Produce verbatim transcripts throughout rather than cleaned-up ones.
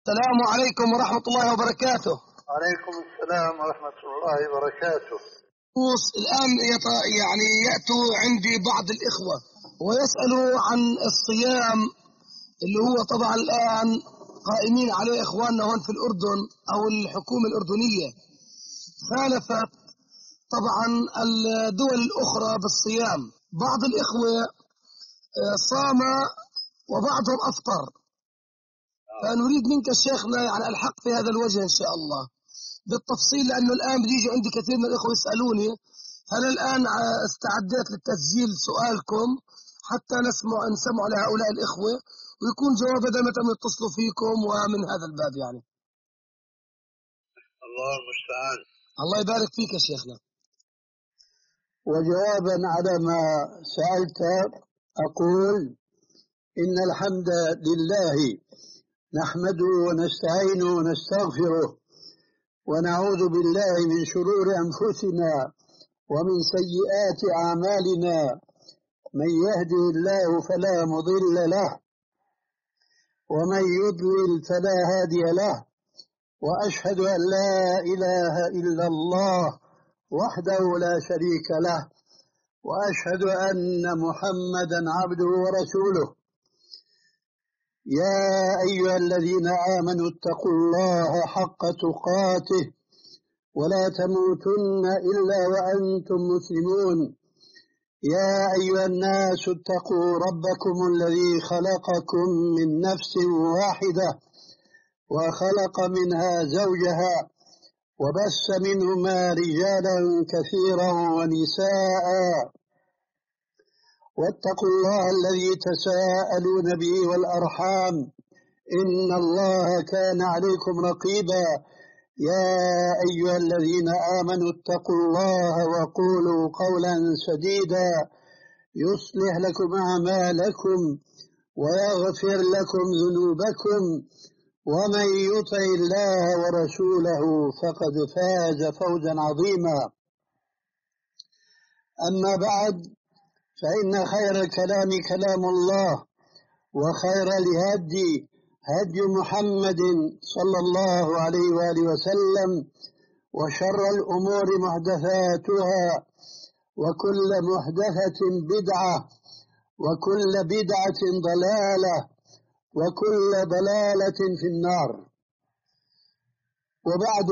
السلام عليكم ورحمة الله وبركاته. عليكم السلام ورحمة الله وبركاته. الآن يط- يعني يأتوا عندي بعض الإخوة ويسألوا عن الصيام اللي هو طبعا الآن قائمين عليه إخواننا هون في الأردن، أو الحكومة الأردنية خالفت طبعا الدول الأخرى بالصيام. بعض الإخوة آه، صام وبعضهم أفطر، فنريد منك شيخنا يعني الحق في هذا الوجه إن شاء الله بالتفصيل، لأنه الآن بيجي عندي كثير من الإخوة يسألوني. فأنا الآن استعديت لتسجيل سؤالكم حتى نسمع نسمع لهؤلاء الإخوة ويكون جواب بدل متى يتصلوا فيكم، ومن هذا الباب يعني. الله المستعان. الله يبارك فيك يا شيخنا. وجوابا على ما سألت أقول إن الحمد لله نحمده ونستعينه ونستغفره ونعوذ بالله من شرور أنفسنا ومن سيئات أعمالنا، من يهده الله فلا مضل له ومن يضلل فلا هادي له، وأشهد أن لا إله إلا الله وحده لا شريك له، وأشهد أن محمدا عبده ورسوله. يا أيها الذين آمنوا اتقوا الله حق تقاته ولا تموتن إلا وأنتم مسلمون. يا أيها الناس اتقوا ربكم الذي خلقكم من نفس واحدة وخلق منها زوجها وبث منهما رجالا كثيرا ونساء، واتقوا الله الذي تساءلون به والأرحام إن الله كان عليكم رقيبا. يا أيها الذين آمنوا اتقوا الله وقولوا قولا سديدا يصلح لكم أعمالكم ويغفر لكم ذنوبكم، ومن يطع الله ورسوله فقد فاز فوزا عظيما. أما بعد، فإن خير الكلام كلام الله، وخير الهدي هدي محمد صلى الله عليه وآله وسلم، وشر الأمور محدثاتها، وكل محدثة بدعة، وكل بدعة ضلالة، وكل ضلالة في النار. وبعد،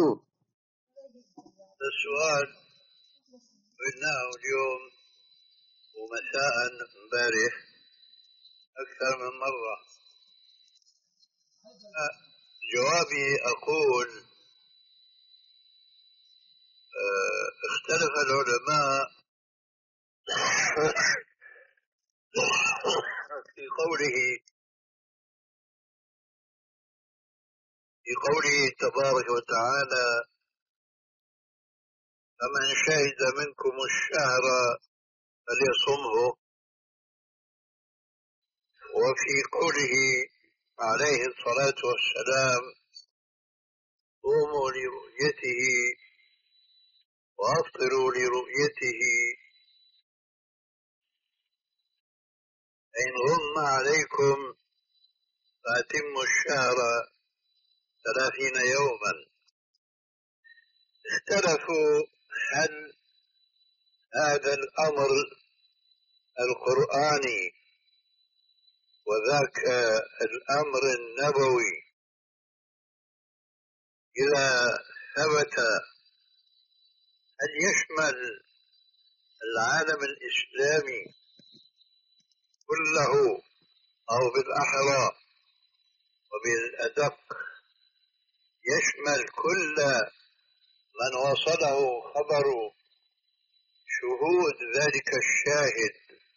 السؤال قلناه اليوم ومساء امبارح أكثر من مرة. جوابي أقول اختلف العلماء في قوله في قوله تبارك وتعالى: فمن شهد منكم الشهر فليصمه، وفي قوله عليه الصلاة والسلام: صوموا لرؤيته وأفطروا لرؤيته، إن غم عليكم فأتموا الشهر ثلاثين يوما. اختلفوا هل هذا الأمر القرآني وذاك الأمر النبوي إذا ثبت هل يشمل العالم الإسلامي كله، أو بالأحرى وبالأدق يشمل كل من وصله خبر شهود ذلك الشاهد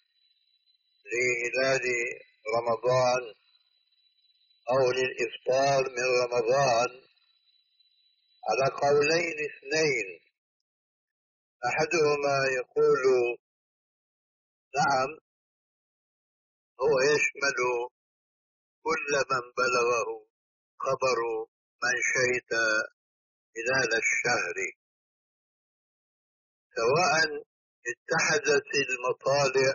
لهلال رمضان أو للإفطار من رمضان، على قولين اثنين. أحدهما يقول نعم، هو يشمل كل من بلغه خبر من شهد هلال الشهر، سواء اتحدت المطالع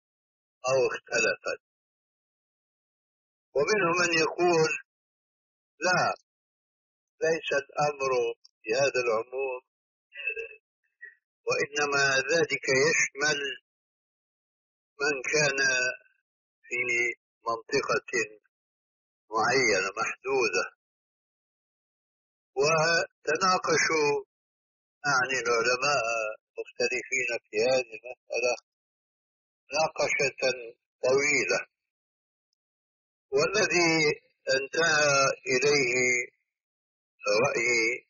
أو اختلفت. ومنهم من يقول لا، ليس الأمر بهذا العموم، وإنما ذلك يشمل من كان في منطقة معينة محدودة. وتناقشوا يعني العلماء مختلفين في هذه المسألة مناقشة طويلة، والذي انتهى إليه رأيي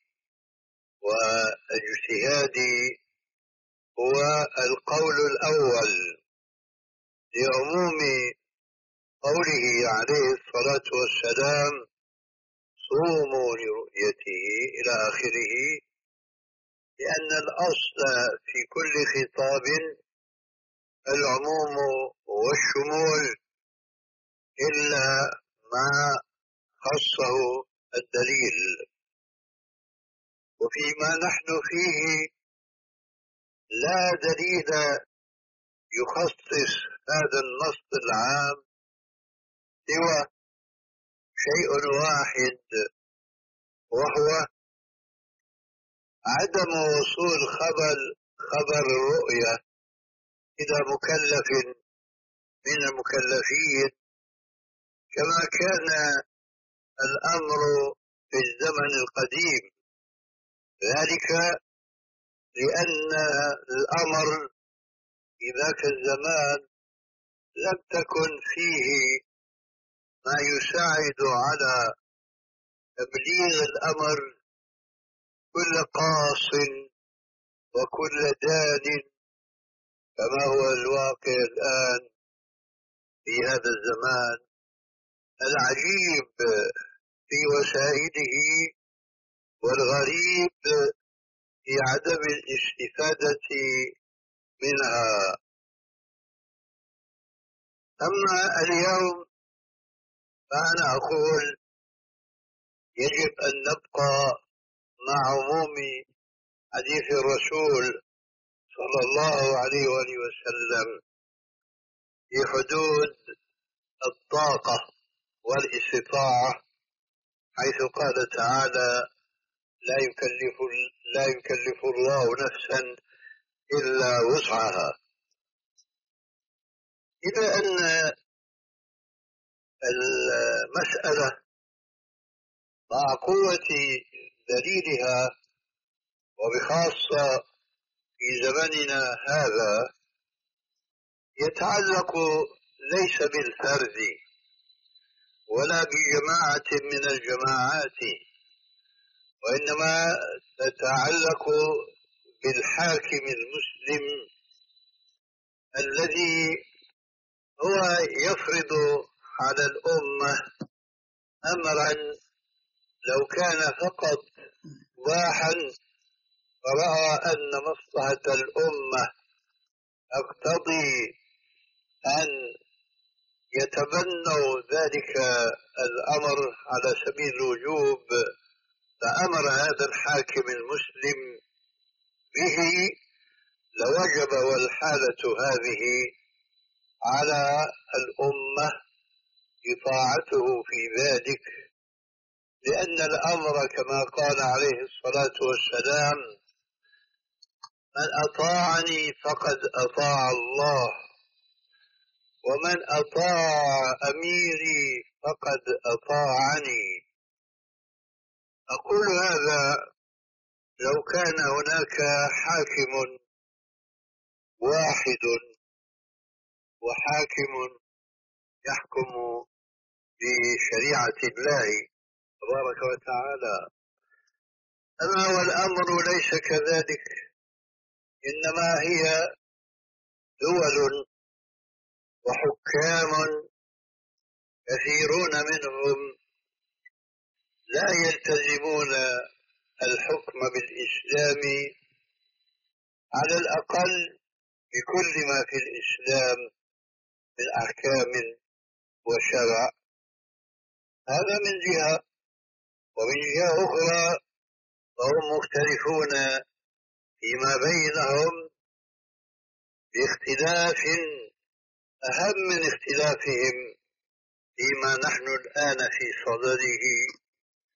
واجتهادي هو القول الأول لعموم قوله عليه الصلاة والسلام: صوموا لرؤيته إلى آخره، لأن الأصل في كل خطاب العموم والشمول إلا ما خصه الدليل. وفيما نحن فيه لا دليل يخصص هذا النص العام سوى شيء واحد، وهو عدم وصول خبر خبر الرؤية إلى مكلف من المكلفين كما كان الأمر في الزمن القديم، ذلك لأن الأمر في ذاك الزمان لم تكن فيه ما يساعد على تبليغ الأمر كل قاص وكل دان كما هو الواقع الآن في هذا الزمان العجيب في وسائله والغريب في عدم الاستفادة منها. أما اليوم فأنا أقول يجب أن نبقى مع عموم حديث الرسول صلى الله عليه وآله وسلم في حدود الطاقة والاستطاعة، حيث قال تعالى: لا يكلف لا يكلف الله نفسا إلا وسعها. إلى أن المسألة مع قوة دليلها وبخاصة في زمننا هذا يتعلق ليس بالفرد ولا بجماعة من الجماعات، وإنما تتعلق بالحاكم المسلم الذي هو يفرض على الأمة أمرا لو كان فقط باحا فرأى أن مصلحة الأمة تقتضي أن يتبنوا ذلك الأمر على سبيل الوجوب، فأمر هذا الحاكم المسلم به، لوجب والحالة هذه على الأمة إطاعته في ذلك، لأن الأمر كما قال عليه الصلاة والسلام: من أطاعني فقد أطاع الله، ومن أطاع أميري فقد أطاعني. أقول هذا لو كان هناك حاكم واحد وحاكم يحكم بشريعة الله تبارك وتعالى، أما والأمر ليس كذلك، إنما هي دول وحكام كثيرون منهم لا يلتزمون الحكم بالإسلام على الأقل بكل ما في الإسلام من أحكام وشرع. هذا من جهة، ومن جهة أخرى فهم مختلفون فيما بينهم باختلاف أهم من اختلافهم فيما نحن الآن في صدده،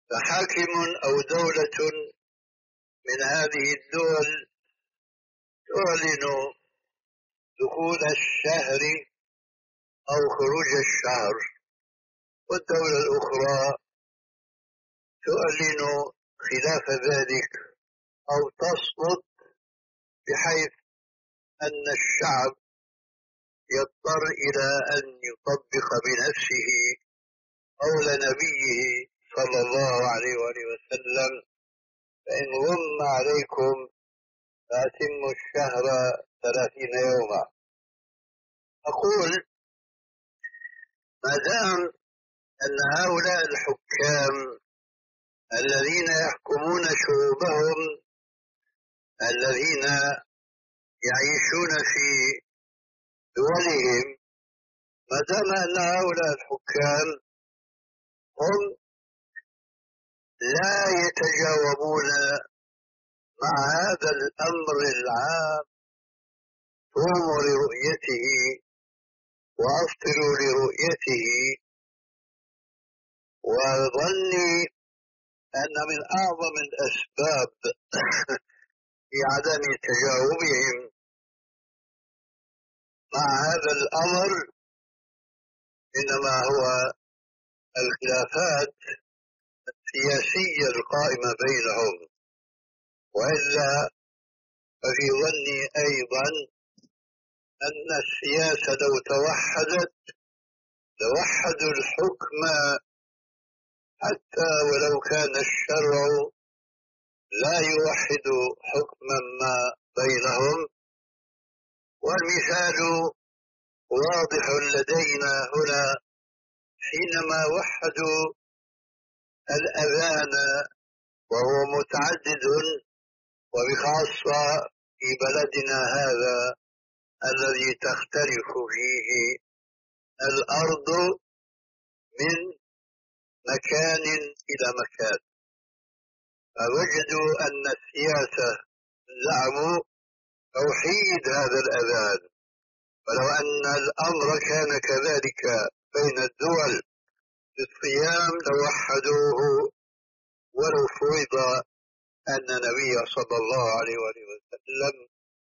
فحاكم أو دولة من هذه الدول تعلن دخول الشهر أو خروج الشهر، والدولة الأخرى تعلن خلاف ذلك أو تصمت، بحيث أن الشعب يضطر إلى أن يطبق بنفسه قول نبيه صلى الله عليه وآله وسلم: فإن غم عليكم فأتموا الشهر ثلاثين يوما. أقول ما دام أن هؤلاء الحكام الذين يحكمون شعوبهم الذين يعيشون في دولهم، ما دام أن هؤلاء الحكام هم لا يتجاوبون مع هذا الأمر العام: صوموا لرؤيته وأفطروا لرؤيته، وظني أن من أعظم الأسباب في عدم تجاوبهم مع هذا الأمر إنما هو الخلافات السياسية القائمة بينهم، وإلا ففي ظني أيضا أن السياسة لو توحدت لوحدوا الحكم، حتى ولو كان الشرع لا يوحد حكما ما بينهم. والمثال واضح لدينا هنا حينما وحدوا الأذان، وهو متعدد، وبخاصة في بلدنا هذا الذي تختلف فيه الأرض من مكان إلى مكان، فوجدوا أن السياسة زعموا توحيد هذا الأذان. ولو أن الأمر كان كذلك بين الدول في الصيام لوحدوه، ولو فرض أن النبي صلى الله عليه وسلم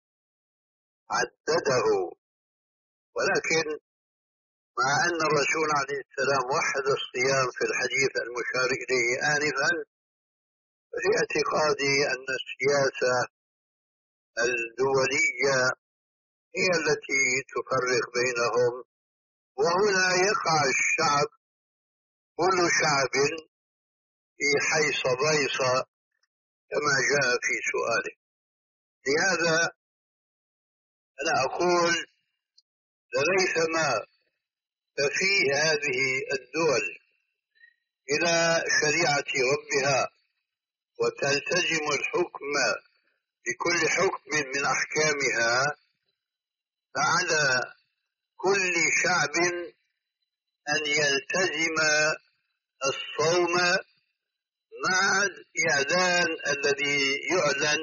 عدده. ولكن مع أن الرسول عليه السلام وحد الصيام في الحديث المشار إليه آنفا، ففي اعتقادي أن السياسة الدولية هي التي تفرق بينهم، وهنا يقع الشعب كل شعب في حيص بيص كما جاء في سؤاله. لهذا أنا أقول لريثما تفي هذه الدول إلى شريعة ربها وتلتزم الحكم بكل حكم من أحكامها، فعلى كل شعب أن يلتزم الصوم مع الإعلان الذي يعلن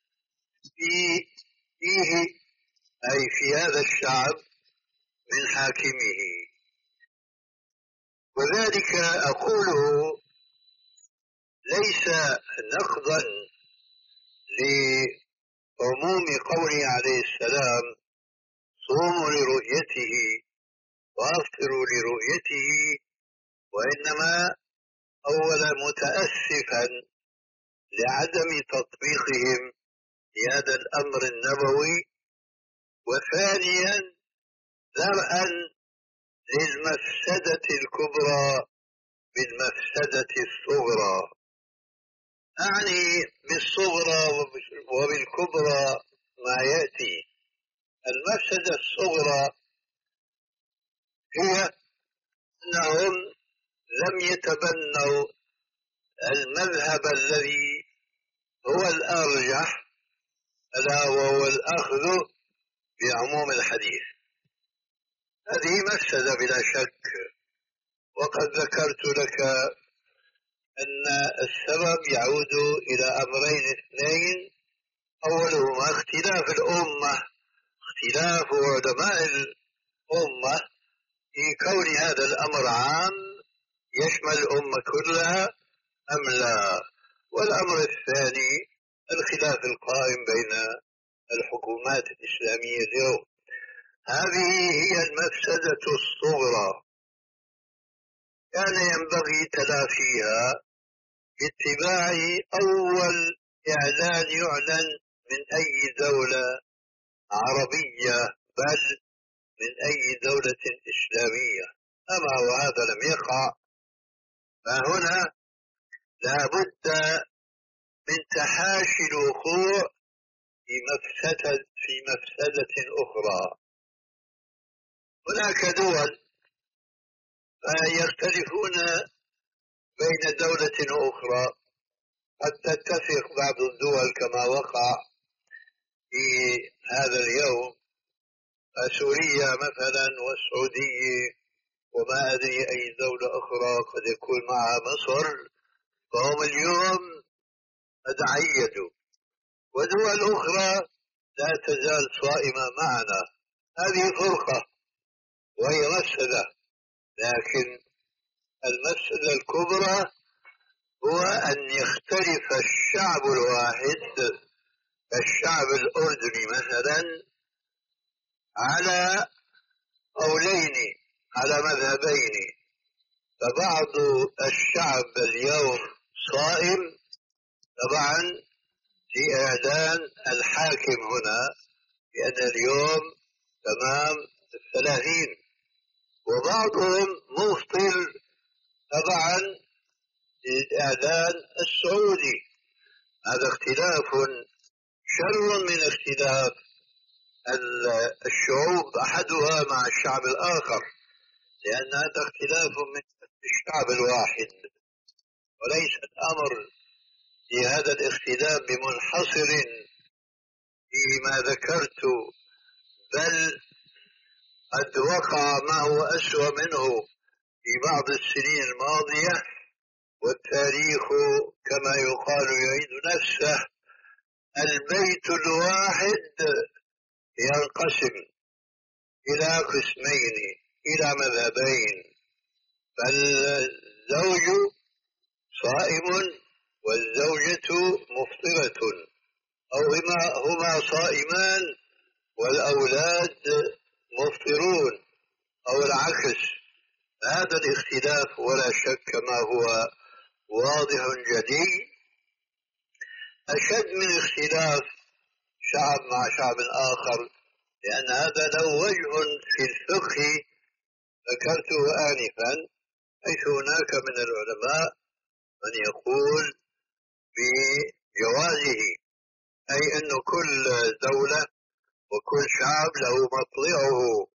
فيه أي في هذا الشعب من حاكمه. وذلك أقوله ليس نقضا لعموم قوله عليه السلام: صوموا لرؤيته وأفطروا لرؤيته، وإنما أولا متأسفا لعدم تطبيقهم لهذا الأمر النبوي، وثانيا درءا للمفسدة الكبرى بالمفسدة الصغرى. أعني بالصغرى وبالكبرى ما يأتي. المفسدة الصغرى هي أنهم لم يتبنوا المذهب الذي هو الأرجح، ألا وهو الأخذ بعموم الحديث. هذه مفسدة بلا شك، وقد ذكرت لك أن السبب يعود إلى أمرين اثنين: أولهما اختلاف الأمة، اختلاف علماء الأمة في كون هذا الأمر عام يشمل الأمة كلها، أم لا؟ والأمر الثاني الخلاف القائم بين الحكومات الإسلامية اليوم. هذه هي المفسدة الصغرى، كان ينبغي تلافيها باتباع أول إعلان يعلن من أي دولة عربية بل من أي دولة إسلامية. أما وهذا لم يقع، فهنا لا بد من تحاشي الوقوع في مفسدة في مفسدة أخرى. هناك دول يختلفون بين دولة أخرى، قد تتفق بعض الدول كما وقع في هذا اليوم، سوريا مثلا والسعودية وما أدري أي دولة أخرى قد يكون معها مصر، فهم اليوم قد عيدوا، ودول أخرى لا تزال صائمة معنا. هذه فرقة وهي مفسدة، لكن المفسدة الكبرى هو أن يختلف الشعب الواحد كالشعب الأردني مثلا على قولين، على مذهبين، فبعض الشعب اليوم صائم طبعا لإعلان الحاكم هنا بأن اليوم تمام الثلاثين، وبعضهم مفطر طبعا للإعلان السعودي. هذا اختلاف شر من اختلاف الشعوب أحدها مع الشعب الآخر، لأن هذا اختلاف من الشعب الواحد، وليس الأمر في هذا الاختلاف بمنحصر فيما ذكرت، بل قد وقع ما هو أسوأ منه في بعض السنين الماضية، والتاريخ كما يقال يعيد نفسه. البيت الواحد ينقسم إلى قسمين، إلى مذهبين، فالزوج صائم والزوجة مفطرة، أو هما, هما صائمان والأولاد مفطرون، أو العكس. هذا الاختلاف ولا شك ما هو واضح جلي أشد من اختلاف شعب مع شعب آخر، لأن هذا له وجه في الفقه ذكرته آنفا، حيث هناك من العلماء من يقول بجوازه، أي أن كل دولة وكل شعب له مطلعه،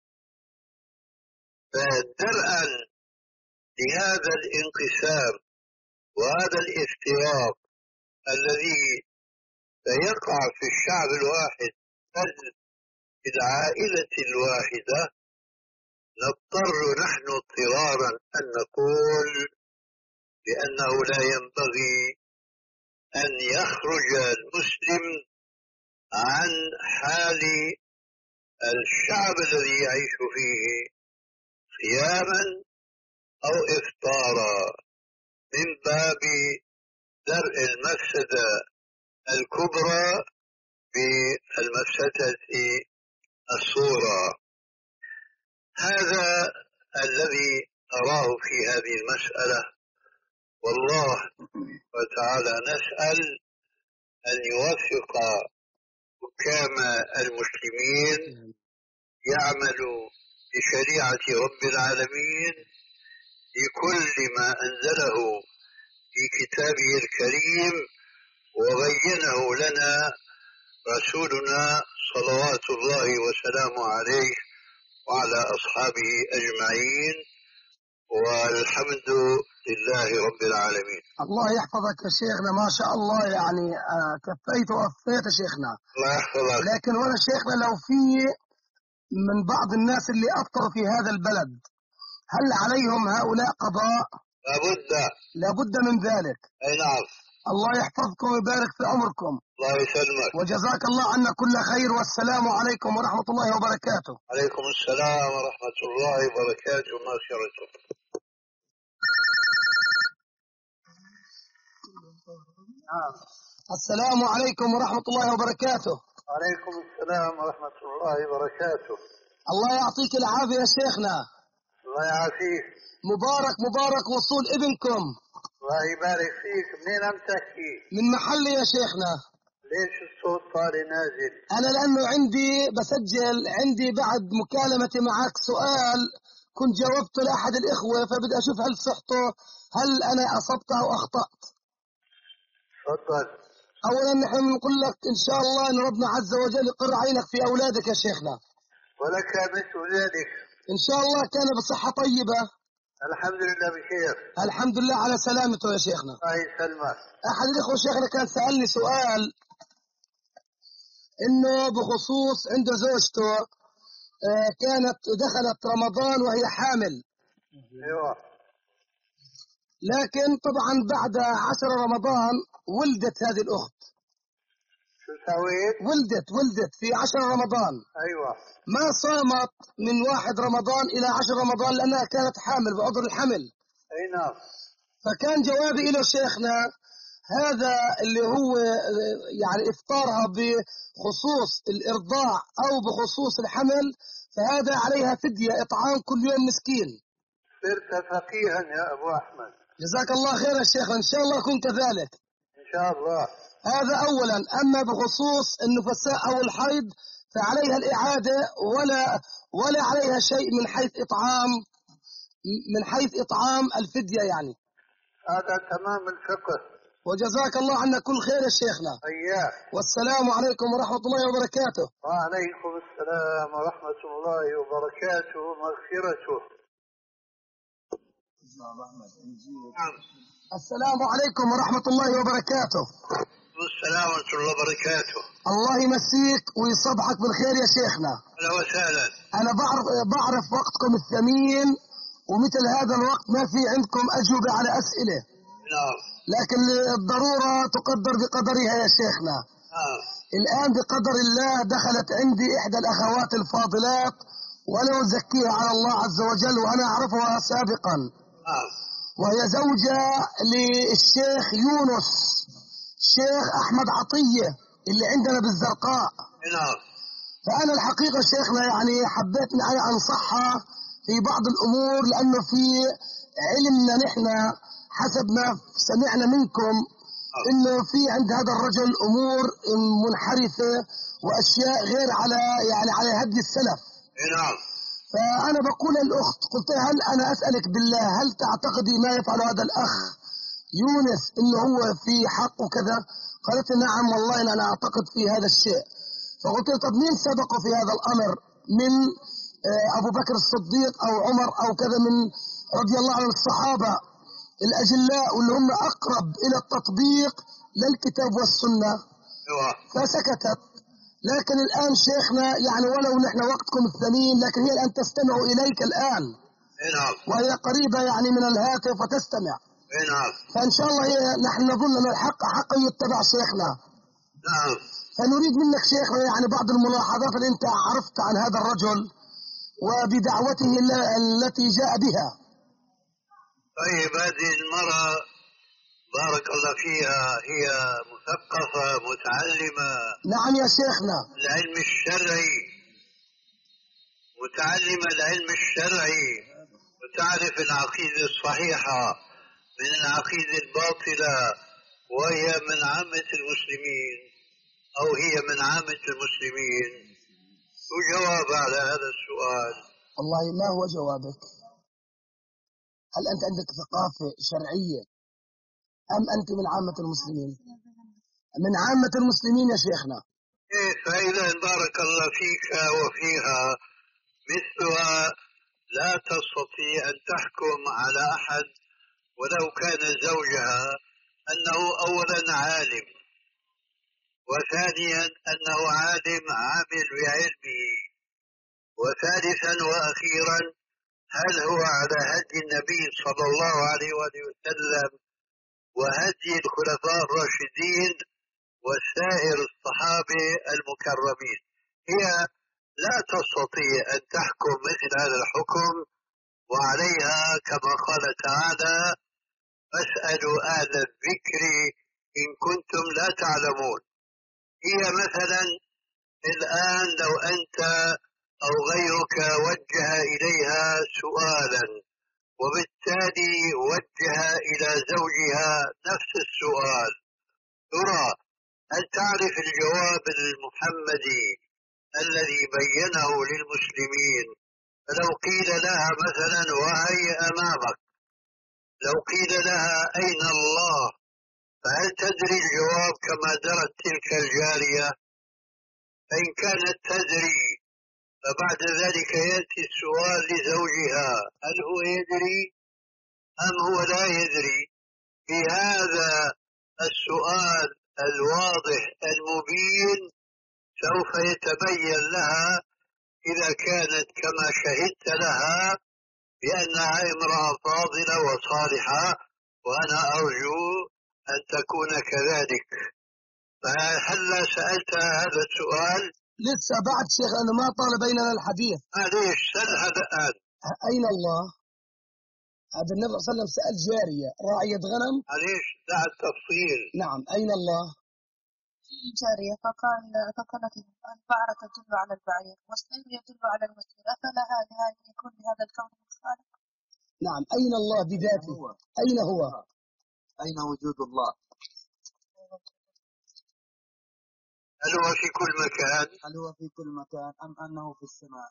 فدرءا لهذا الانقسام وهذا الافتراق الذي سيقع في الشعب الواحد بل في العائلة الواحدة، نضطر نحن اضطرارا أن نقول بأنه لا ينبغي أن يخرج المسلم عن حال الشعب الذي يعيش فيه صياما أو إفطارا، من باب درء المفسدة الكبرى بالمفسدة الصغرى. هذا الذي أراه في هذه المسألة، والله وتعالى نسأل أن يوفق حكام المسلمين يعملوا بشريعة رب العالمين في كل ما أنزله في كتابه الكريم وبينه لنا رسولنا صلوات الله وسلامه عليه وعلى أصحابه أجمعين، والحمد لله رب العالمين. الله يحفظك يا شيخنا، ما شاء الله، يعني آه كفيت ووفيت يا شيخنا. الله يحفظك. لكن هنا شيخنا لو في من بعض الناس اللي أفطروا في هذا البلد، هل عليهم هؤلاء قضاء؟ لابد لابد من ذلك. أي نعم. الله يحفظكم ويبارك في عمركم. الله يسلمك. وجزاك الله عنا كل خير، والسلام عليكم ورحمة الله وبركاته. عليكم السلام ورحمة الله وبركاته ومغفرته. نعم. السلام عليكم ورحمة الله وبركاته. عليكم السلام ورحمة الله وبركاته. الله يعطيك العافية يا شيخنا. الله يعافيك. مبارك مبارك وصول ابنكم. الله يبارك فيك. منين عم تحكي؟ من محلي يا شيخنا. ليش الصوت طالع نازل؟ أنا لأنه عندي بسجل عندي بعد مكالمتي معك سؤال كنت جاوبته لأحد الإخوة، فبدي أشوف هل صحته، هل أنا أصبت أو أخطأت. تفضل. أولا نحن نقول لك إن شاء الله أن ربنا عز وجل يقر عينك في أولادك يا شيخنا. ولك مثل ذلك. إن شاء الله كان بصحة طيبة. الحمد لله بخير. الحمد لله على سلامته يا شيخنا. الله يسلمك. أحد الإخوة شيخنا كان سألني سؤال إنه بخصوص عنده زوجته كانت دخلت رمضان وهي حامل. ايوه. لكن طبعا بعد عشر رمضان ولدت هذه الأخت. شو سويت؟ ولدت ولدت في عشر رمضان. ايوه. ما صامت من واحد رمضان إلى عشر رمضان لأنها كانت حامل بعذر الحمل. اي نعم. فكان جوابي له شيخنا هذا اللي هو يعني إفطارها بخصوص الإرضاع أو بخصوص الحمل، فهذا عليها فدية إطعام كل يوم مسكين. صرت فقيها يا أبو أحمد. جزاك الله خير يا شيخ، إن شاء الله أكون كذلك إن شاء الله. هذا أولا. أما بخصوص النفساء أو الحيض فعليها الإعادة ولا ولا عليها شيء من حيث إطعام من حيث إطعام الفدية يعني. هذا تمام الفقه. وجزاك الله عنا كل خير يا شيخنا. إياك. والسلام عليكم ورحمة الله وبركاته. وعليكم السلام ورحمة الله وبركاته ومغفرته. نعم. السلام عليكم ورحمة الله وبركاته. السلام ورحمة الله وبركاته. الله يمسيك ويصبحك بالخير يا شيخنا. أهلا وسهلا. أنا بعرف بعرف وقتكم الثمين، ومثل هذا الوقت ما في عندكم أجوبة على أسئلة. نعم. لكن الضرورة تقدر بقدرها يا شيخنا. نعم. الآن بقدر الله دخلت عندي إحدى الأخوات الفاضلات، ولا أزكيها على الله عز وجل وأنا أعرفها سابقا. نعم. وهي زوجة للشيخ يونس الشيخ أحمد عطية اللي عندنا بالزرقاء. نعم. فأنا الحقيقة شيخنا يعني حبيت أن أنصحها في بعض الأمور، لأنه في علمنا نحن حسب ما سمعنا منكم إنه في عند هذا الرجل أمور منحرفة وأشياء غير على يعني على هدي السلف. نعم. فأنا بقول للأخت قلت هل أنا أسألك بالله هل تعتقدي ما يفعل هذا الأخ يونس إنه هو في حق وكذا؟ قالت نعم والله أنا أعتقد في هذا الشيء. فقلت له طب مين سبقه في هذا الأمر من أبو بكر الصديق أو عمر أو كذا من رضي الله عن الصحابة الأجلاء واللي هم أقرب إلى التطبيق للكتاب والسنة؟ فسكتت. لكن الآن شيخنا يعني ولو نحن وقتكم الثمين، لكن هي الآن تستمع إليك الآن. نعم. وهي قريبة يعني من الهاتف وتستمع. نعم. فإن شاء الله هي نحن نظن أن الحق حق يتبع شيخنا. نعم. فنريد منك شيخنا يعني بعض الملاحظات اللي أنت عرفت عن هذا الرجل وبدعوته التي جاء بها. طيب هذه المرأة بارك الله فيها هي مثقفة متعلمة. نعم يا شيخنا. العلم الشرعي، متعلمة العلم الشرعي وتعرف العقيدة الصحيحة من العقيدة الباطلة، وهي من عامة المسلمين أو هي من عامة المسلمين. وجواب على هذا السؤال؟ والله ما هو جوابك؟ هل أنت عندك ثقافة شرعية أم أنت من عامة المسلمين؟ من عامة المسلمين يا شيخنا. إيه، فإذا بارك الله فيك وفيها مثلها لا تستطيع أن تحكم على أحد ولو كان زوجها أنه أولا عالم، وثانيا أنه عالم عامل بعلمه، وثالثا وأخيرا هل هو على هدي النبي صلى الله عليه وسلم وهدي الخلفاء الراشدين وسائر الصحابة المكرمين. هي لا تستطيع أن تحكم مثل هذا الحكم، وعليها كما قال تعالى فاسألوا أهل الذكر إن كنتم لا تعلمون. هي مثلا الآن لو أنت أو غيرك وجه إليها سؤالا وبالتالي وجه إلى زوجها نفس السؤال، ترى هل تعرف الجواب المحمدي الذي بينه للمسلمين؟ فلو قيل لها مثلا وهي أمامك، لو قيل لها أين الله، فهل تدري الجواب كما درت تلك الجارية؟ فإن كانت تدري فبعد ذلك يأتي السؤال لزوجها هل هو يدري أم هو لا يدري؟ في هذا السؤال الواضح المبين سوف يتبين لها إذا كانت كما شهدت لها بأنها امرأة فاضلة وصالحة، وأنا أرجو أن تكون كذلك. فهل سألت هذا السؤال؟ لسه بعد شيخ، أنا ما طال بيننا الحديث. معليش سل هذا الآن. أين الله؟ هذا النبي صلى الله عليه وسلم سأل جارية راعية غنم. معليش دع التفصيل. نعم، أين الله؟ جارية فقال فقالت البعرة تدل على البعير والسير يدل على المسير، أفلا هذا يكون لهذا الكون خالق؟ نعم، أين الله بذاته؟ هو. أين هو؟ أين وجود الله؟ هل هو في كل مكان؟ هل هو في كل مكان أم أنه في السماء؟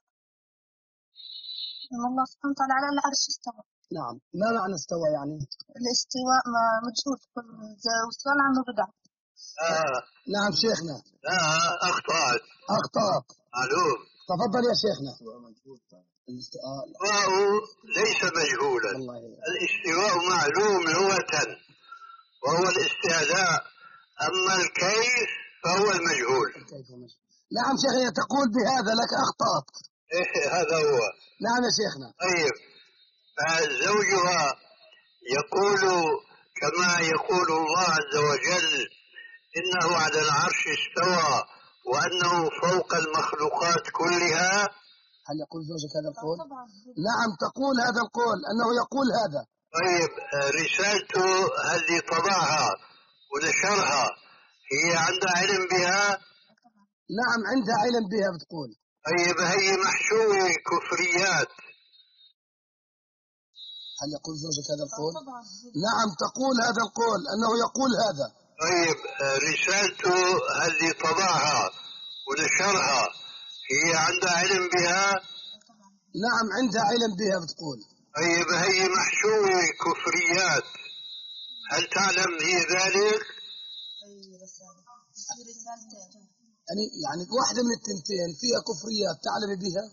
إن الله سبحانه وتعالى على العرش استوى. نعم، ما معنى استوى يعني؟ الاستواء ما مجهول، والسؤال عنه بدعة. آه. نعم شيخنا. لا أخطأت. أخطأت. معلوم. تفضل يا شيخنا. الاستواء ليس مجهولا. الله. الاستواء معلوم لغة وهو الاستعلاء، أما الكيف فهو المجهول. نعم شيخنا، تقول بهذا لك أخطأت. إيه هذا هو. نعم يا شيخنا. طيب، فزوجها يقول كما يقول الله عز وجل إنه على العرش استوى وأنه فوق المخلوقات كلها. هل يقول زوجك هذا القول؟ نعم تقول هذا القول، أنه يقول هذا. طيب، رسالته هل طبعها ونشرها هي عندها علم بها؟ نعم عندها علم بها بتقول. طيب، هي محشوة كفريات. هل يقول زوجك هذا القول؟ نعم تقول هذا القول، أنه يقول هذا. طيب، رسالته هل طبعها ونشرها هي عندها علم بها؟ نعم عندها علم بها بتقول. طيب، هي محشوة كفريات، هل تعلم هي ذلك؟ يعني يعني واحدة من التنتين فيها كفريات تعلم بها؟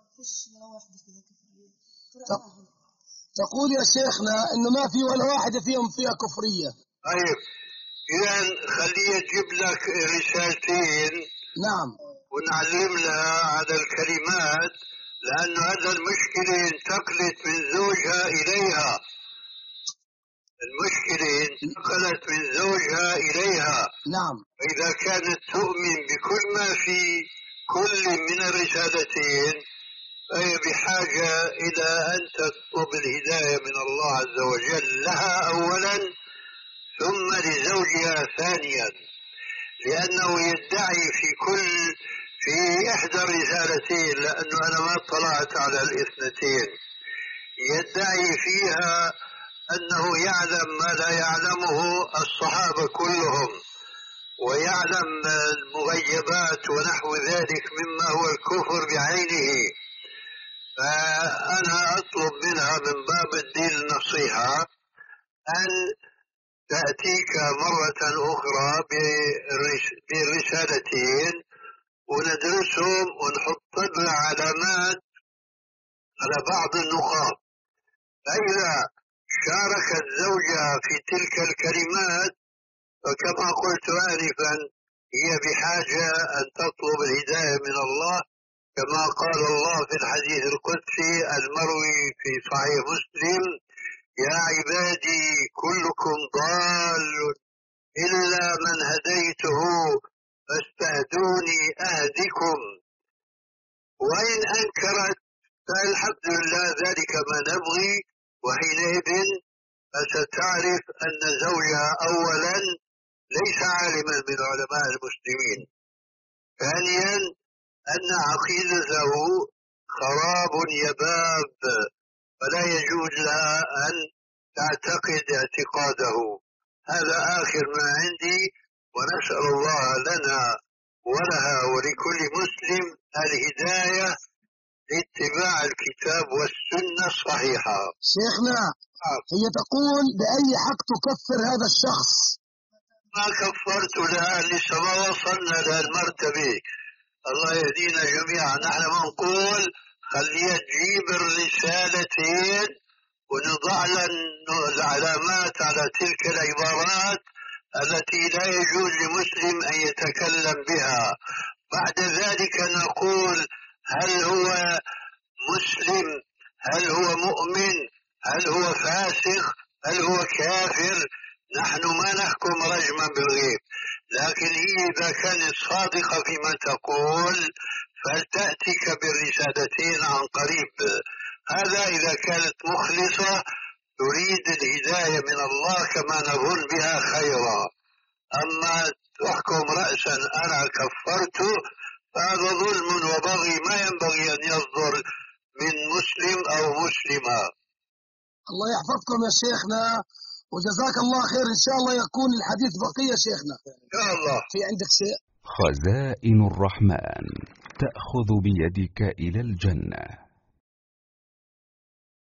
تقول يا شيخنا إنه ما في ولا واحدة فيهم فيها كفرية. طيب، إذا خليه يجيب لك رسالتين. نعم. ونعلم لها على الكلمات، لأن هذا المشكلة انتقلت من زوجها إليها. المشكلة انتقلت من زوجها إليها. نعم. فإذا كانت تؤمن بكل ما في كل من الرسالتين فهي بحاجة إلى أن تطلب الهداية من الله عز وجل لها أولا، ثم لزوجها ثانيا، لأنه يدعي في كل في إحدى الرسالتين، لأنه أنا ما اطلعت على الاثنتين، يدعي فيها أنه يعلم ما لا يعلمه الصحابة كلهم، ويعلم المغيبات ونحو ذلك مما هو الكفر بعينه. فأنا أطلب منها من باب الدين النصيحة أن تأتيك مرة أخرى بالرسالتين وندرسهم ونحط لها علامات على بعض النقاط، فإذا شاركت زوجها في تلك الكلمات فكما قلت آنفا هي بحاجة أن تطلب الهداية من الله، كما قال الله في الحديث القدسي المروي في صحيح مسلم: يا عبادي كلكم ضال إلا من هديته فاستهدوني أهدكم. وإن أنكرت فالحمد لله ذلك ما نبغي، وحينئذ فستعرف أن زوجها أولا ليس عالما من علماء المسلمين، ثانيا أن عقيدته خراب يباب، فلا يجوز لها أن تعتقد اعتقاده. هذا آخر ما عندي، ونسأل الله لنا ولها ولكل مسلم الهداية لاتباع الكتاب والسنة الصحيحة. شيخنا هي تقول بأي حق تكفر هذا الشخص؟ ما كفرت لها، لسه ما وصلنا لهالمرتبة. الله يهدينا جميعا. نحن بنقول خليها تجيب الرسالتين ونضع العلامات على تلك العبارات التي لا يجوز لمسلم أن يتكلم بها. بعد ذلك نقول هل هو مسلم، هل هو مؤمن، هل هو فاسق، هل هو كافر. نحن ما نحكم رجما بالغيب، لكن هي إذا كانت صادقة فيما تقول فلتأتيك بالرسالتين عن قريب. هذا إذا كانت مخلصة تريد الهداية من الله كما نظن بها خيرا. أما تحكم رأسا أنا كفرت فهذا ظلم وبغي ما ينبغي أن يصدر من مسلم أو مسلمة. الله يحفظكم يا شيخنا وجزاك الله خير. إن شاء الله يكون الحديث بقية شيخنا. إن شاء الله. في عندك شيء؟ خزائن الرحمن تأخذ بيدك إلى الجنة.